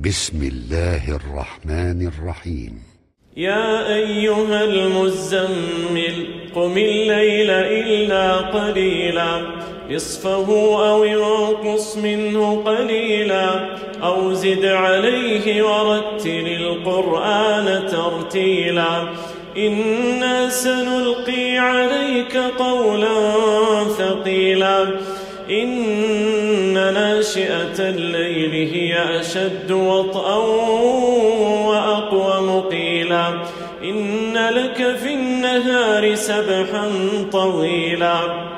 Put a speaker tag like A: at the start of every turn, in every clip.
A: بسم الله الرحمن الرحيم.
B: يا أيها المزمل قم الليل إلا قليلا نصفه أو انقص منه قليلا أو زد عليه ورتل القرآن ترتيلا إنا سنلقي عليك قولا ثقيلا إن ناشئة الليل هي أشد وطئا وأقوم قيلا إن لك في النهار سبحا طويلا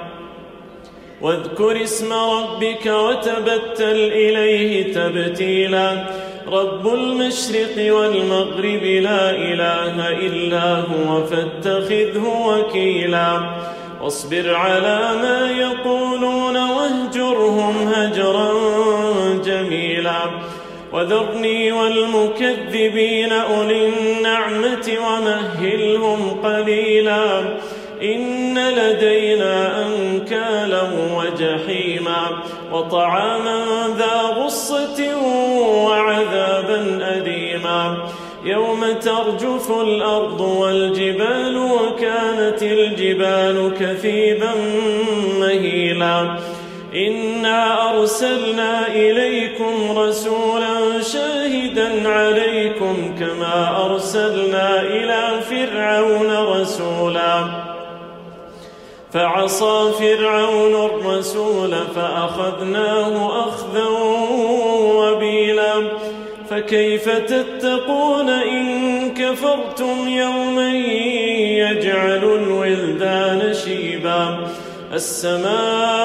B: واذكر اسم ربك وتبتل إليه تبتيلا رب المشرق والمغرب لا إله إلا هو فاتخذه وكيلا واصبر على ما يقولون واهجرهم هجرا جميلا وذرني والمكذبين أولي النعمة ومهلهم قليلا إن لدينا أنكالا وجحيما وطعاما ذا غصة وعذابا أليما يوم ترجف الأرض والجبال وكانت الجبال كثيبا مهيلا إنا أرسلنا إليكم رسولا شاهدا عليكم كما أرسلنا إلى فرعون رسولا فعصى فرعون الرسول فأخذناه أخذا وبيلا فكيف تتقون إن كفرتم يوما يجعل الولدان شيبا السماء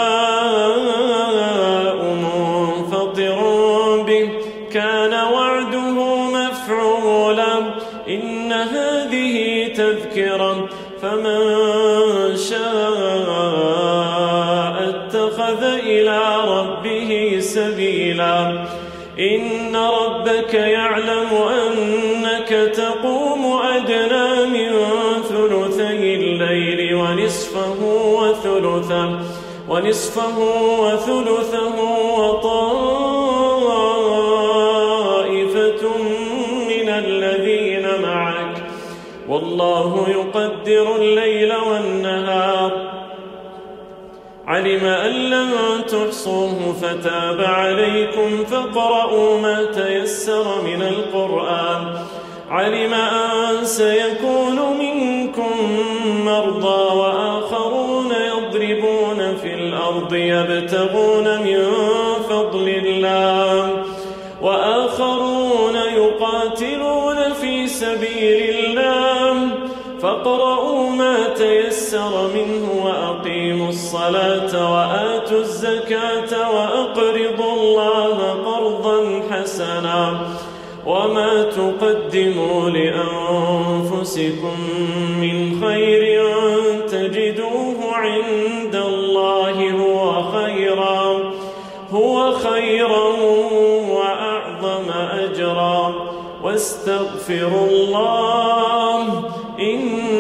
B: منفطر به كان وعده مفعولا إن هذه تذكرة فمن شاء اتخذ إلى ربه سبيلا إن ربك يعلم أنك تقوم أدنى من ثلثي الليل ونصفه وثلثه وطائفة من الذين معك والله يقدر الليل والنهار علم أن لن تحصوه فتاب عليكم فاقرؤوا ما تيسر من القرآن علم أن سيكون منكم مرضى وآخرون يضربون في الأرض يبتغون من فضل الله وآخرون يقاتلون في سبيل الله فاقرؤوا ما تيسر منه وأقيموا الصلاة وآتوا الزكاة وأقرضوا الله قرضا حسنا وما تقدموا لأنفسكم من خير تجدوه عند الله هو خيرا وأعظم أجرا واستغفروا الله إن